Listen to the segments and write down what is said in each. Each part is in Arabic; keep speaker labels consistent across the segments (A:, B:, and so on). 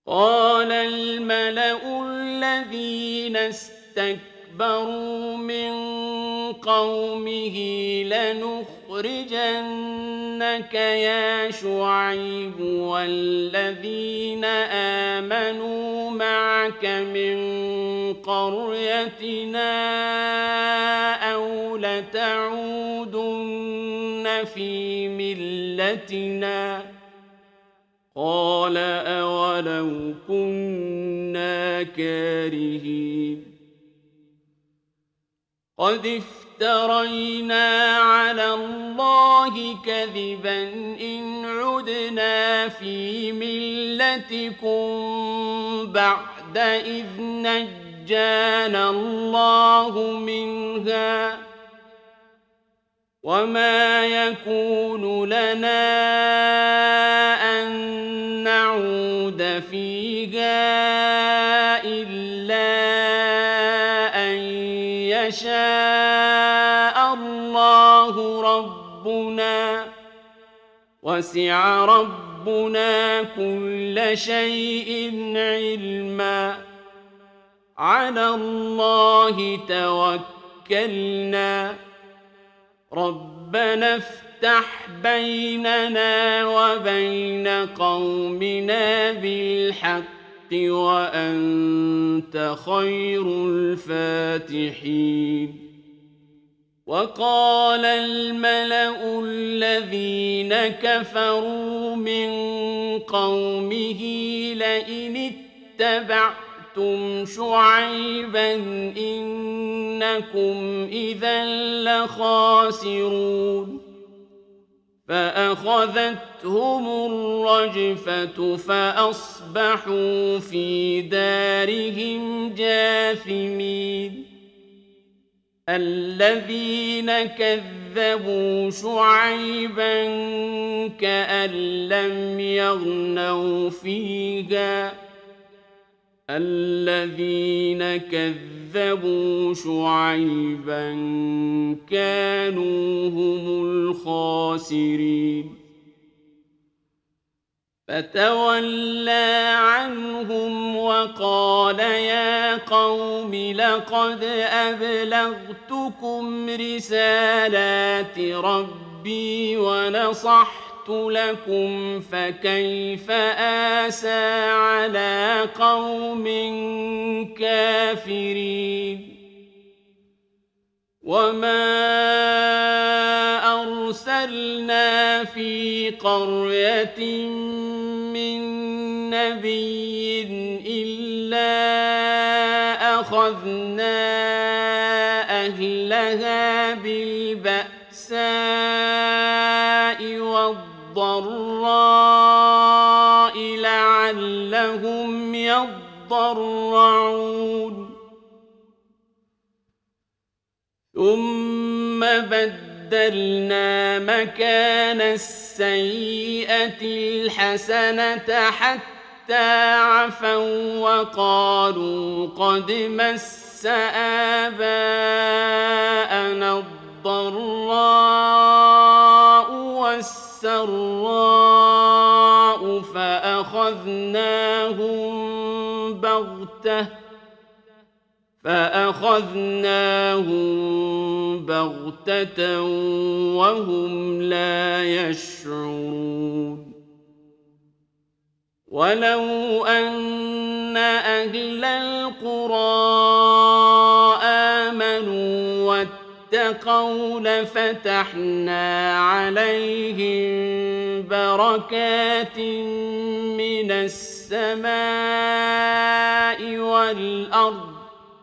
A: قال الملأ الذين استكبروا من قومه لنخرجنك يا شعيب والذين آمنوا معك من قريتنا أو لتعودن في ملتنا قال أولو كنا كارهين قد افترينا على الله كذبا إن عدنا في ملتكم بعد إذ نجانا الله منها وما يكون لنا أن نعود فيها إلا أن يشاء الله ربنا وسع ربنا كل شيء علما على الله توكلنا ربنا افتح بيننا وبين قومنا بالحق وأنت خير الفاتحين وقال الملأ الذين كفروا من قومه لئن اتبعتم شعيبا إنكم إذا لخاسرون فأخذتهم الرجفة فأصبحوا في دارهم جاثمين الذين كذبوا شعيبا كأن لم يغنوا فيها الذين كذبوا شعيبا كانوا هم الخاسرين فتولى عنهم وقال يا قوم لقد أبلغتكم رسالات ربي ونصحت لكم فكيف آسى على قوم كافرين وما أرسلنا في قرية من نبي إلا أخذنا أهلها بالبأساء والضراء لعلهم يضرعون ثم بدلنا مكان السيئة الحسنة حتى عفوا وقالوا قد مس آباءنا الضراء والسراء فأخذناهم بغتة وهم لا يشعرون ولو أن أهل القرى آمنوا واتقوا لفتحنا عليهم بركات من السماء والأرض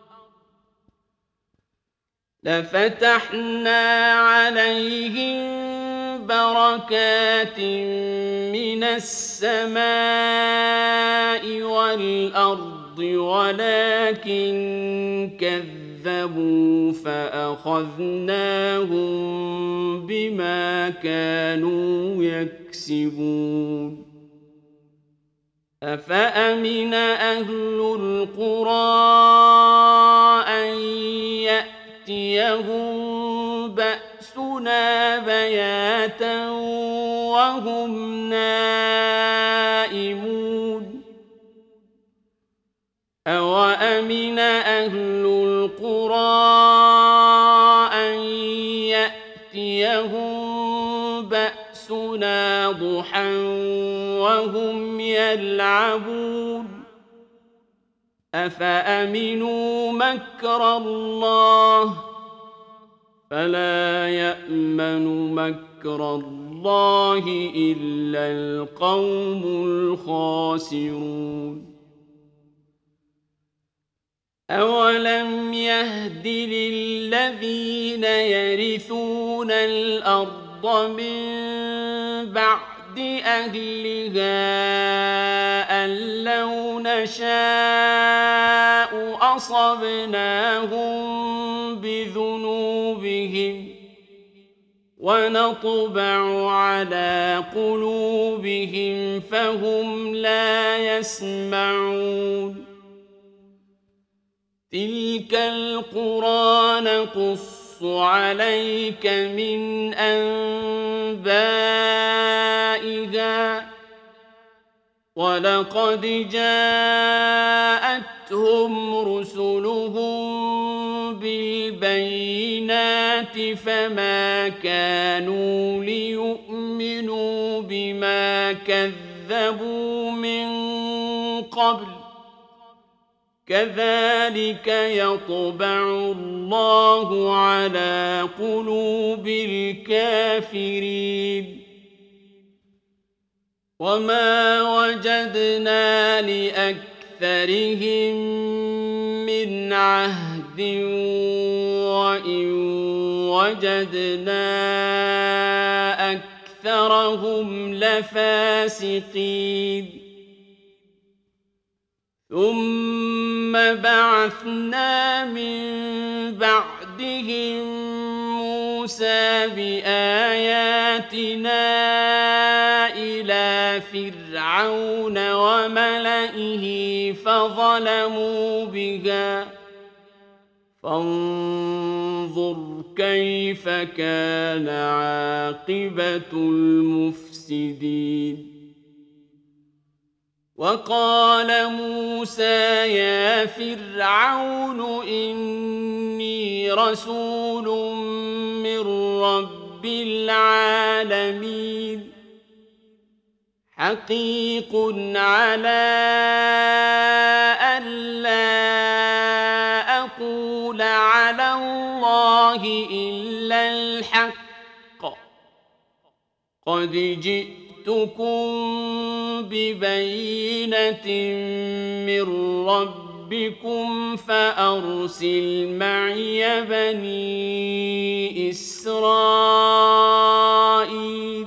A: ولكن كذبوا فأخذناهم بما كانوا يكسبون أفأمن أهل القرى أن يأتيهم بأسنا بياتا وهم نائمون أَوَأَمِنَ أَهْلُ الْقُرَىٰ أَن يَأْتِيَهُم بَأْسُنَا ضُحًى وَهُمْ يَلْعَبُونَ أَفَأَمِنُوا مَكْرَ اللَّهِ فَلَا يَأْمَنُ مَكْرَ اللَّهِ إِلَّا الْقَوْمُ الْخَاسِرُونَ أَوَلَمْ يَهْدِ لِلَّذِينَ يَرِثُونَ الْأَرْضَ مِن بَعْدِ أَهْلِهَا أَن لَّوْ نَشَاءُ أَصَبْنَاهُم بِذُنُوبِهِمْ وَنَطْبَعُ عَلَىٰ قُلُوبِهِمْ فَهُمْ لَا يَسْمَعُونَ تِلْكَ الْقُرَىٰ نَقُصُّ عَلَيْكَ مِنْ أَنبَائِهَا ۚ وَلَقَدْ جَاءَتْهُمْ رُسُلُهُم بِالْبَيِّنَاتِ فَمَا كَانُوا لِيُؤْمِنُوا بِمَا كَذَّبُوا مِن قَبْلُ ۚ كَذَٰلِكَ يَطْبَعُ اللَّهُ عَلَىٰ قُلُوبِ الْكَافِرِينَ وَمَا وَجَدْنَا لِأَكْثَرِهِم مِّنْ عَهْدٍ وَإِن وَجَدْنَا أَكْثَرَهُمْ لَفَاسِقِينَ ثُمَّ بَعَثْنَا مِن بَعْدِهِم مُّوسَىٰ بِآيَاتِنَا إِلَىٰ فِرْعَوْنَ وَمَلَئِهِ فَظَلَمُوا بِهَا ۖ فانظُرْ كَيْفَ كَانَ عَاقِبَةُ الْمُفْسِدِينَ وَقَالَ مُوسَىٰ يَا فِرْعَوْنُ إِنِّي رَسُولٌ مِّن رَّبِّ الْعَالَمِينَ حَقِيقٌ عَلَىٰ أَلَّا أَقُولَ عَلَى اللَّهِ إِلَّا الْحَقَّ قَدْ جِئْتُكُم بِبَيِّنَةٍ مِّن رَّبِّكُمْ فَأَرْسِلْ مَعِيَ بَنِي إِسْرَائِيلَ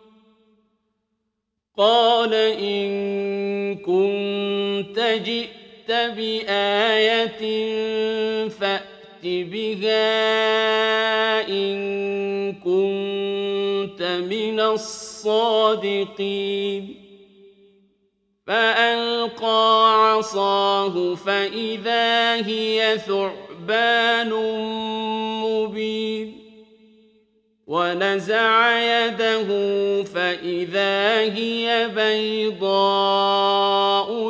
A: قَالَ إِن كُنتَ جِئْتَ بِآيَةٍ فَأْتِ بِهَا إِن كُنتَ مِنَ الصَّادِقِينَ فَأَلْقَىٰ عَصَاهُ فَإِذَا هِيَ ثُعْبَانٌ مُّبِينٌ وَنَزَعَ يَدَهُ فَإِذَا هِيَ بَيْضَاءُ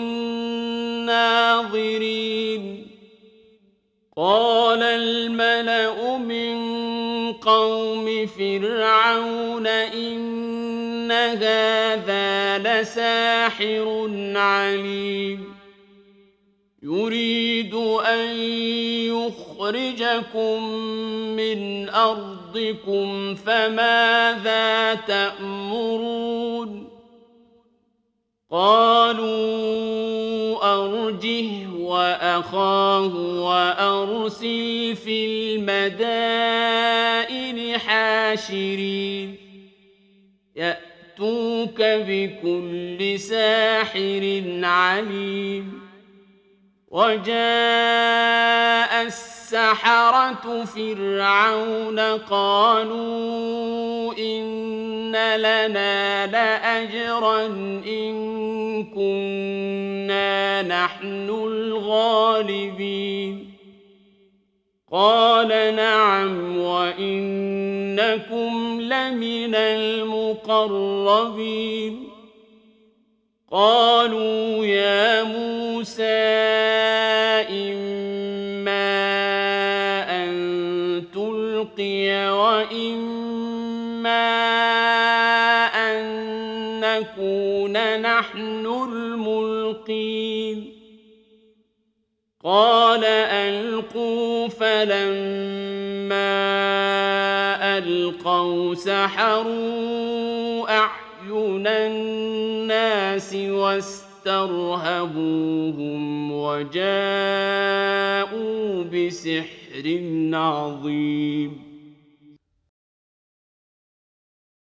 A: لِلنَّاظِرِينَ قَالَ الْمَلَأُ مِن قَوْمِ فِرْعَوْنَ إِنَّ هَٰذَا لَسَاحِرٌ عَلِيمٌ يُرِيدُ أَن يُخْرِجَكُم مِّنْ أَرْضِكُمْ فَمَاذَا تَأْمُرُونَ قَالُوا أَرْجِهْ وَأَخَاهُ وَأَرْسِلْ فِي الْمَدَائِنِ حَاشِرِينَ يَأْتُوكَ بِكُلِّ سَاحِرٍ عَلِيمٍ وَجَاءَ السَّحَرَةُ فِرْعَوْنَ قَالُوا إِنَّ لَنَا لَأَجْرًا إِن كُنَّا نَحْنُ الْغَالِبِينَ قَالَ نَعَمْ وَإِنَّكُمْ لَمِنَ الْمُقَرَّبِينَ قَالُوا يَا مُوسَىٰ أن نكون نحن الملقين قال ألقوا فلما ألقوا سحروا أعين الناس واسترهبوهم وجاءوا بسحر عظيم